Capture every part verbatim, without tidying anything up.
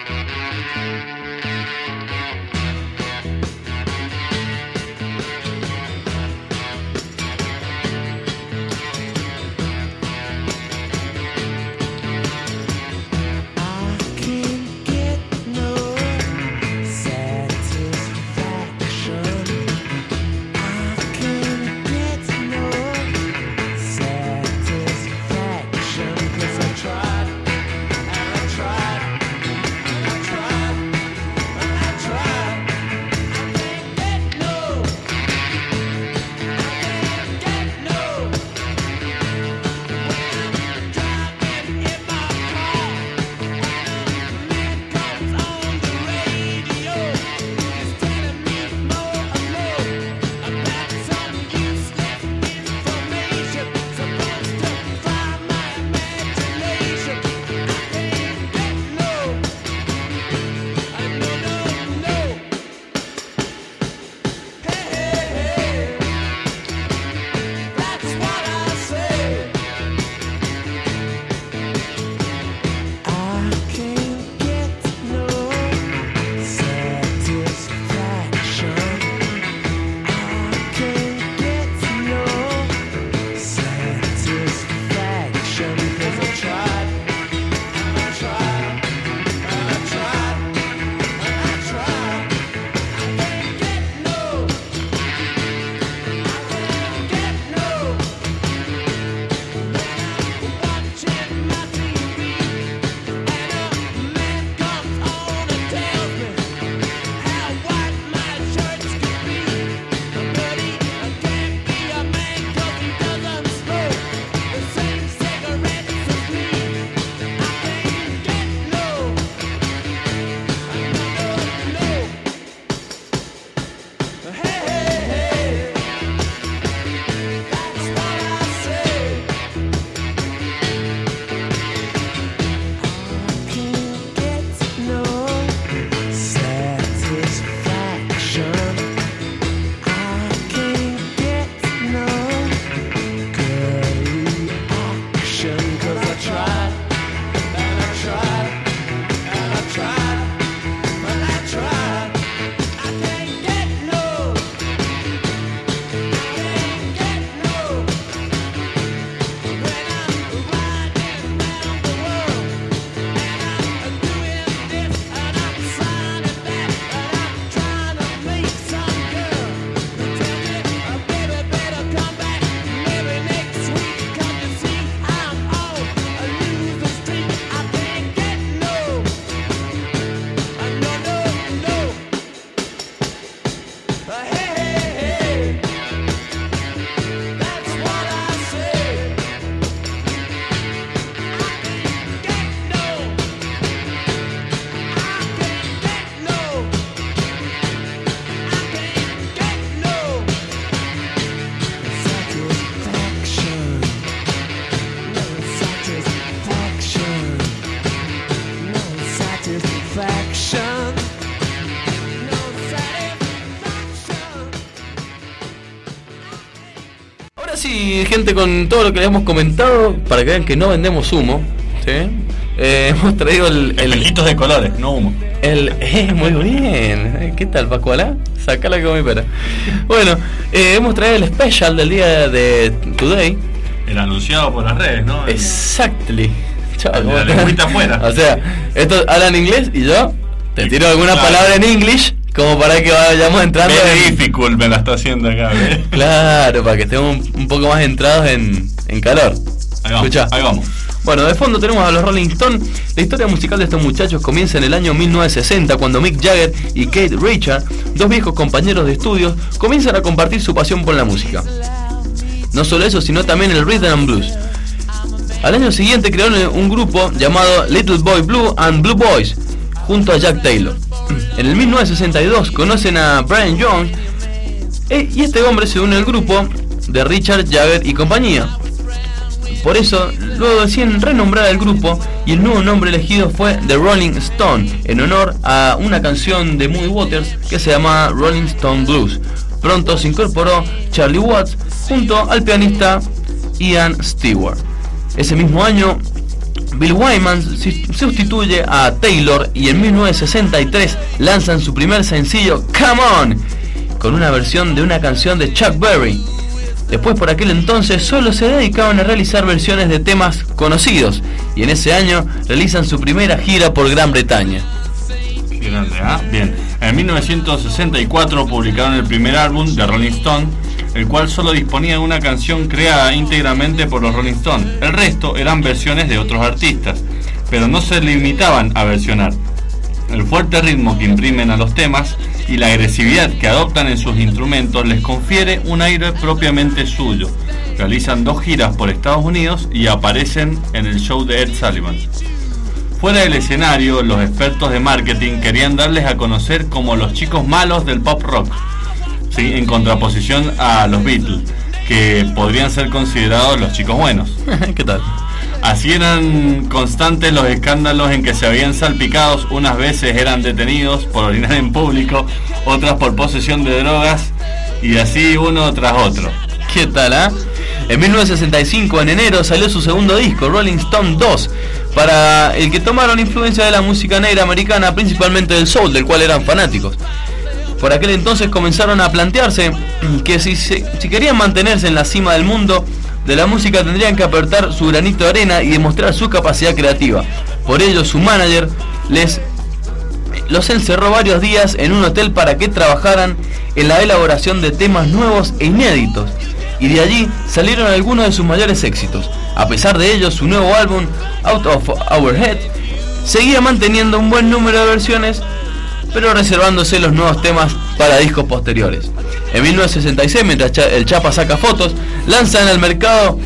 Sí, gente, con todo lo que les hemos comentado, para que vean que no vendemos humo, ¿sí? Eh, hemos traído el... el Pelitos de colores, no humo. El, eh, muy bien. ¿Qué tal, Pascuala? Sacala como mi pera. Bueno, eh, hemos traído el special del día de Today. El anunciado por las redes, ¿no? Exactly. Chaval, la lengüita afuera. O sea, estos hablan inglés y yo te tiro alguna claro. palabra en English como para que vayamos entrando Very en... difficult me la está haciendo acá, ¿eh? Claro, para que estemos un, un poco más entrados en, en calor. Ahí vamos, Escuchá. ahí vamos. Bueno, de fondo tenemos a los Rolling Stones. La historia musical de estos muchachos comienza en el año mil novecientos sesenta, cuando Mick Jagger y Keith Richards, dos viejos compañeros de estudios, comienzan a compartir su pasión por la música. No solo eso, sino también el rhythm and blues. Al año siguiente crearon un grupo llamado Little Boy Blue and Blue Boys, junto a Jack Taylor. En el mil novecientos sesenta y dos conocen a Brian Jones, e- y este hombre se une al grupo de Richard Jagger y compañía. Por eso, luego deciden renombrar al grupo, y el nuevo nombre elegido fue The Rolling Stone, en honor a una canción de Muddy Waters que se llama Rolling Stone Blues. Pronto se incorporó Charlie Watts junto al pianista Ian Stewart. Ese mismo año, Bill Wyman sustituye a Taylor y en mil novecientos sesenta y tres lanzan su primer sencillo Come On, con una versión de una canción de Chuck Berry. Después, por aquel entonces, solo se dedicaban a realizar versiones de temas conocidos y en ese año realizan su primera gira por Gran Bretaña. Qué grande, ¿ah? ¿eh? Bien, en mil novecientos sesenta y cuatro publicaron el primer álbum de Rolling Stone, el cual solo disponía de una canción creada íntegramente por los Rolling Stones. El resto eran versiones de otros artistas, pero no se limitaban a versionar. El fuerte ritmo que imprimen a los temas y la agresividad que adoptan en sus instrumentos les confiere un aire propiamente suyo. Realizan dos giras por Estados Unidos y aparecen en el show de Ed Sullivan. Fuera del escenario, los expertos de marketing querían darles a conocer como los chicos malos del pop rock, ¿sí? En contraposición a los Beatles, que podrían ser considerados los chicos buenos. ¿Qué tal? Así eran constantes los escándalos en que se habían salpicados. Unas veces eran detenidos por orinar en público, otras por posesión de drogas, y así uno tras otro. ¿Qué tal, ah? ¿eh? En mil novecientos sesenta y cinco, en enero, salió su segundo disco, Rolling Stone dos, para el que tomaron influencia de la música negra americana, principalmente del soul, del cual eran fanáticos. Por aquel entonces comenzaron a plantearse que si, se, si querían mantenerse en la cima del mundo de la música, tendrían que aportar su granito de arena y demostrar su capacidad creativa. Por ello, su manager les los encerró varios días en un hotel para que trabajaran en la elaboración de temas nuevos e inéditos, y de allí salieron algunos de sus mayores éxitos. A pesar de ello, su nuevo álbum, Out of Our Head, seguía manteniendo un buen número de versiones, pero reservándose los nuevos temas para discos posteriores. En mil novecientos sesenta y seis, mientras el Chapa saca fotos, lanzan al mercado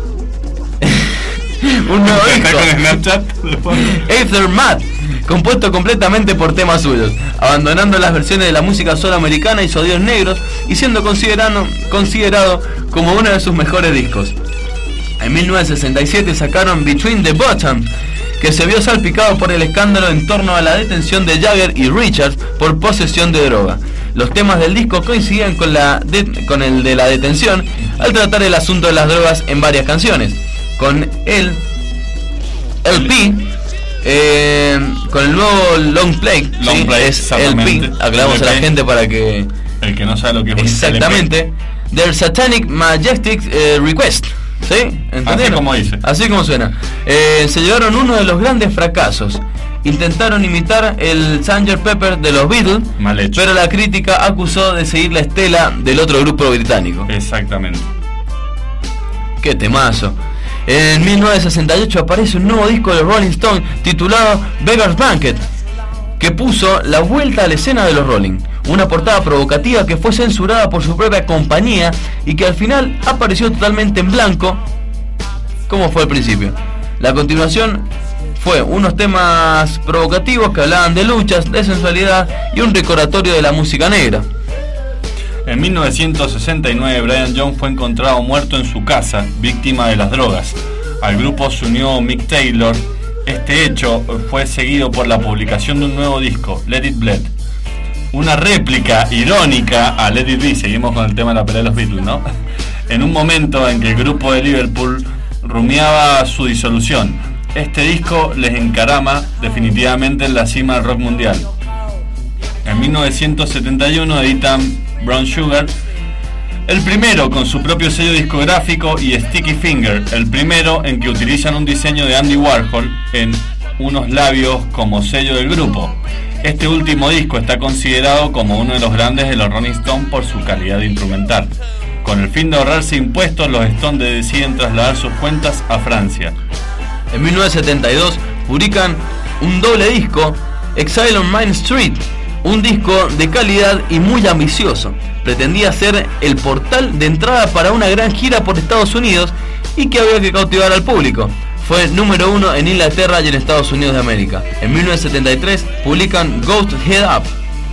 un nuevo disco, Aftermath, compuesto completamente por temas suyos, abandonando las versiones de la música soul americana y sonidos negros, y siendo considerado, considerado como uno de sus mejores discos. En mil novecientos sesenta y siete sacaron Between the Bottom, que se vio salpicado por el escándalo en torno a la detención de Jagger y Richards por posesión de droga. Los temas del disco coincidían con, la de, con el de la detención al tratar el asunto de las drogas en varias canciones. Con el L P, eh, con el nuevo Long Play, Long ¿sí? Play, Es L P, aclaramos a la gente para que... El que no sabe lo que es un exactamente, The Satanic Majestic eh, Request, ¿sí? ¿Entendieron? Así como dice. Así como suena. Eh, se llevaron uno de los grandes fracasos. Intentaron imitar el sergeant Pepper de los Beatles, mal hecho, pero la crítica acusó de seguir la estela del otro grupo británico. Exactamente. Qué temazo. En mil novecientos sesenta y ocho aparece un nuevo disco de Rolling Stone titulado Beggar's Banquet, que puso la vuelta a la escena de los Rolling. Una portada provocativa que fue censurada por su propia compañía y que al final apareció totalmente en blanco, como fue al principio. La continuación fue unos temas provocativos que hablaban de luchas, de sensualidad y un recordatorio de la música negra. En mil novecientos sesenta y nueve, Brian Jones fue encontrado muerto en su casa, víctima de las drogas. Al grupo se unió Mick Taylor. Este hecho fue seguido por la publicación de un nuevo disco, Let It Bleed, una réplica irónica a Let It Be. Seguimos con el tema de la pelea de los Beatles, ¿no? En un momento en que el grupo de Liverpool rumiaba su disolución. Este disco les encarama definitivamente en la cima del rock mundial. En mil novecientos setenta y uno editan Brown Sugar, el primero con su propio sello discográfico, y Sticky Finger, el primero en que utilizan un diseño de Andy Warhol en unos labios como sello del grupo. Este último disco está considerado como uno de los grandes de los Rolling Stones por su calidad instrumental. Con el fin de ahorrarse impuestos, los Stones deciden trasladar sus cuentas a Francia. En mil novecientos setenta y dos publican un doble disco, Exile on Main Street, un disco de calidad y muy ambicioso. Pretendía ser el portal de entrada para una gran gira por Estados Unidos y que había que cautivar al público. Fue número uno en Inglaterra y en Estados Unidos de América. En mil novecientos setenta y tres publican Ghost Head Up.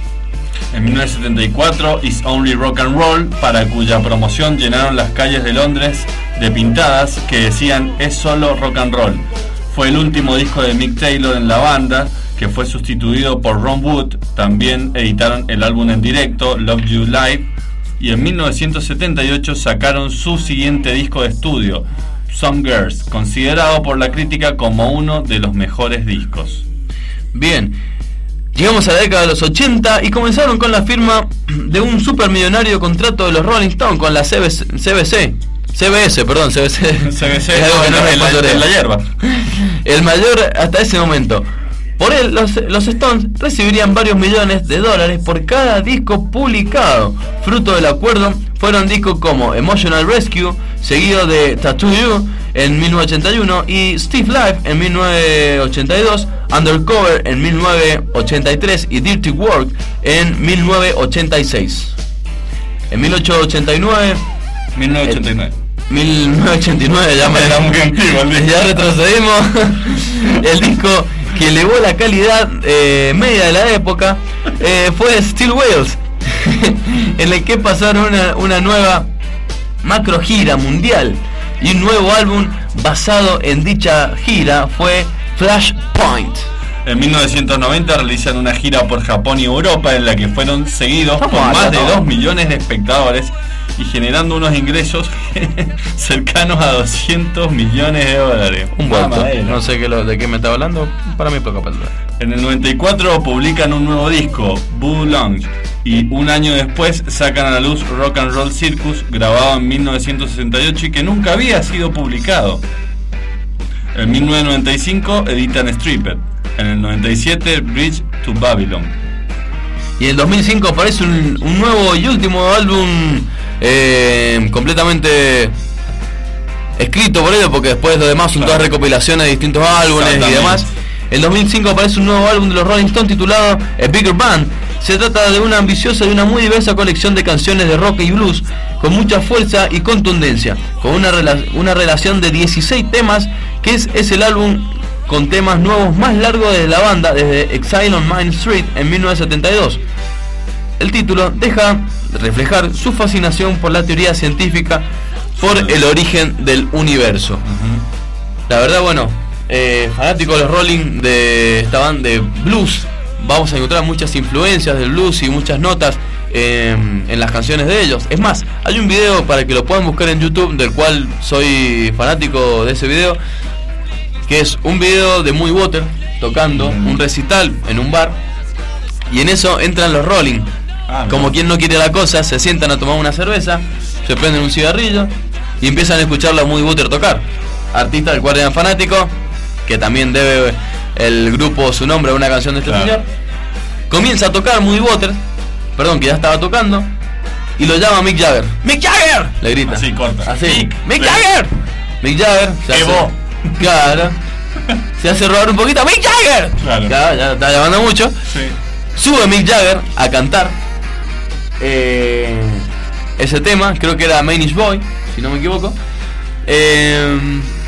En mil novecientos setenta y cuatro, It's Only Rock and Roll, para cuya promoción llenaron las calles de Londres de pintadas que decían "Es solo rock and roll". Fue el último disco de Mick Taylor en la banda, que fue sustituido por Ron Wood. También editaron el álbum en directo, Love You Live, y en mil novecientos setenta y ocho sacaron su siguiente disco de estudio, Some Girls, considerado por la crítica como uno de los mejores discos. Bien, llegamos a la década de los ochenta y comenzaron con la firma de un supermillonario contrato de los Rolling Stones con la C B C, C B C, C B S, perdón, C B C, C B C es algo que no en, me en, la, en la hierba. El mayor hasta ese momento. Por él, los, los Stones recibirían varios millones de dólares por cada disco publicado. Fruto del acuerdo fueron discos como Emotional Rescue, seguido de Tattoo You en mil novecientos ochenta y uno y Steve Life en mil novecientos ochenta y dos, Undercover en mil novecientos ochenta y tres y Dirty Work en mil novecientos ochenta y seis. En mil ochocientos ochenta y nueve... mil novecientos ochenta y nueve. mil novecientos ochenta y nueve, ya me era muy antiguo el disco. Ya retrocedimos. El disco que elevó la calidad eh, media de la época eh, fue Steel Wheels, en el que pasaron una, una nueva macro gira mundial y un nuevo álbum basado en dicha gira fue Flashpoint. En mil novecientos noventa realizan una gira por Japón y Europa en la que fueron seguidos Vamos por a más de no. dos millones de espectadores y generando unos ingresos cercanos a doscientos millones de dólares. Un vuelto. Mamadera. No sé qué lo, de qué me estaba hablando. Para mí poca palabra. En el noventa y cuatro publican un nuevo disco, Boo Lounge, y un año después sacan a la luz Rock and Roll Circus, grabado en mil novecientos sesenta y ocho y que nunca había sido publicado. En mil novecientos noventa y cinco editan Stripper. En el noventa y siete, Bridge to Babylon. Y en el dos mil cinco aparece un, un nuevo y último álbum eh, completamente escrito por ellos, porque después lo demás son Claro. todas recopilaciones de distintos álbumes y demás. En dos mil cinco aparece un nuevo álbum de los Rolling Stones titulado A Bigger Band. Se trata de una ambiciosa y una muy diversa colección de canciones de rock y blues con mucha fuerza y contundencia, con una, rela- una relación de dieciséis temas, que es, es el álbum con temas nuevos más largo de la banda desde Exile on Main Street en mil novecientos setenta y dos. El título deja reflejar su fascinación por la teoría científica por el origen del universo. Uh-huh. La verdad, bueno, eh, fanático de los Rolling, de esta banda de blues, vamos a encontrar muchas influencias del blues y muchas notas eh, en las canciones de ellos. Es más, hay un video para que lo puedan buscar en YouTube, del cual soy fanático de ese video, que es un video de Muddy Water tocando Mm. un recital en un bar, y en eso entran los Rolling. Ah, Como no. quien no quiere la cosa, se sientan a tomar una cerveza, se prenden un cigarrillo y empiezan a escuchar a Muddy Water tocar. Artista del cual eran fanáticos, que también debe el grupo su nombre a una canción de este Claro. señor. Comienza a tocar Muddy Water, perdón, que ya estaba tocando, y lo llama Mick Jagger. ¡Mick Jagger! Le grita. Así, corta. Así. Mick, ¡Mick le- Jagger! Mick Jagger se hace, Evo. claro, se hace robar un poquito. ¡Mick Jagger! Claro. Ya, ya está llamando mucho. Sí. Sube Mick Jagger a cantar eh, ese tema, creo que era Manish Boy, si no me equivoco. Eh,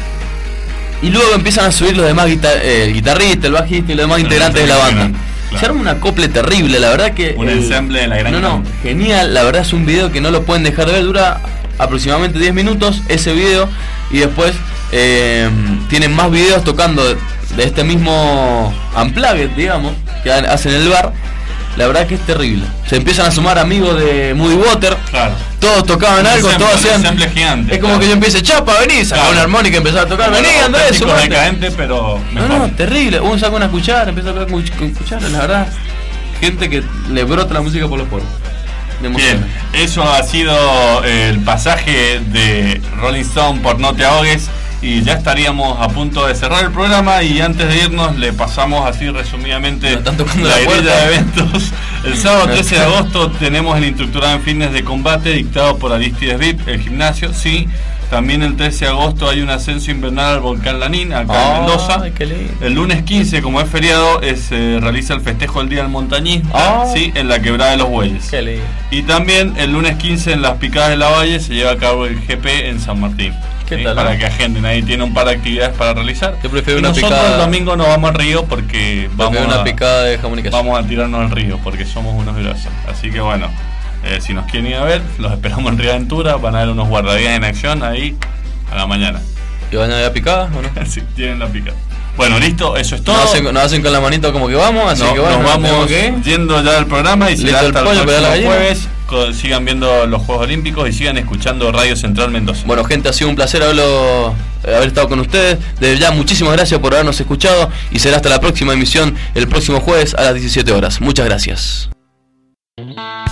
y luego empiezan a subir los demás guitar- eh, el guitarrista, el bajista y los demás Los integrantes de la banda. integrantes, claro. Se arma un acople terrible, la verdad que... Un el- ensamble de la gran No, no, banda. genial, la verdad es un video que no lo pueden dejar de ver, dura aproximadamente diez minutos ese video, y después eh, tienen más videos tocando de, de este mismo Unplugged, digamos, que ha- hacen en el bar. La verdad que es terrible. Se empiezan a sumar amigos de Muddy Water. Claro. Todos tocaban Un algo, ensamble, todos un hacían. ensamble gigante, Es como claro. que yo empiece, chapa, vení, saca Claro. una armónica y empezaba a tocar, vení, Como Andrés, auténticos sumate. decadentes, pero No, mejor. no, terrible. Uno saca una cuchara, empieza a tocar con, con cuchara, la verdad. Gente que le brota la música por los poros. Me emociona. Bien, eso ha sido el pasaje de Rolling Stone por No Te Ahogues, y ya estaríamos a punto de cerrar el programa, y antes de irnos le pasamos así resumidamente Me están tocando la la grilla puerta. de eventos. El sábado trece de agosto tenemos el Instructorado en Fitness de Combate dictado por Aristides V I P, el gimnasio, sí. También el trece de agosto hay un ascenso invernal al volcán Lanín, acá en Ay, Mendoza. qué lindo. El lunes quince, como es feriado, se eh, realiza el festejo del Día del Montañista, Ah. sí, en la Quebrada de los Bueyes. Qué lindo. Y también el lunes quince en las Picadas de la Valle se lleva a cabo el G P en San Martín. ¿Qué ¿sí? tal, Para no? que agenden, ahí tiene un par de actividades para realizar. Yo prefiero Y una nosotros picada- el domingo nos vamos al río porque vamos Vamos una a, picada de jamón y queso. vamos a tirarnos al río porque somos unos grosos. Así que bueno, eh, si nos quieren ir a ver, los esperamos en Río Aventura, van a ver unos guardavías en acción ahí a la mañana. ¿Y van a ir a picadas o no? Sí, tienen la pica. Bueno, listo, eso es todo. Nos hacen, nos hacen con la manito como que vamos, así No, que bueno, nos vamos tenemos que ir. yendo ya del programa y será Listo el hasta el pollo para la próximo gallina. jueves sigan viendo los Juegos Olímpicos y sigan escuchando Radio Central Mendoza. Bueno, gente, ha sido un placer haberlo, haber estado con ustedes. Desde ya, muchísimas gracias por habernos escuchado y será hasta la próxima emisión el próximo jueves a las diecisiete horas. Muchas gracias.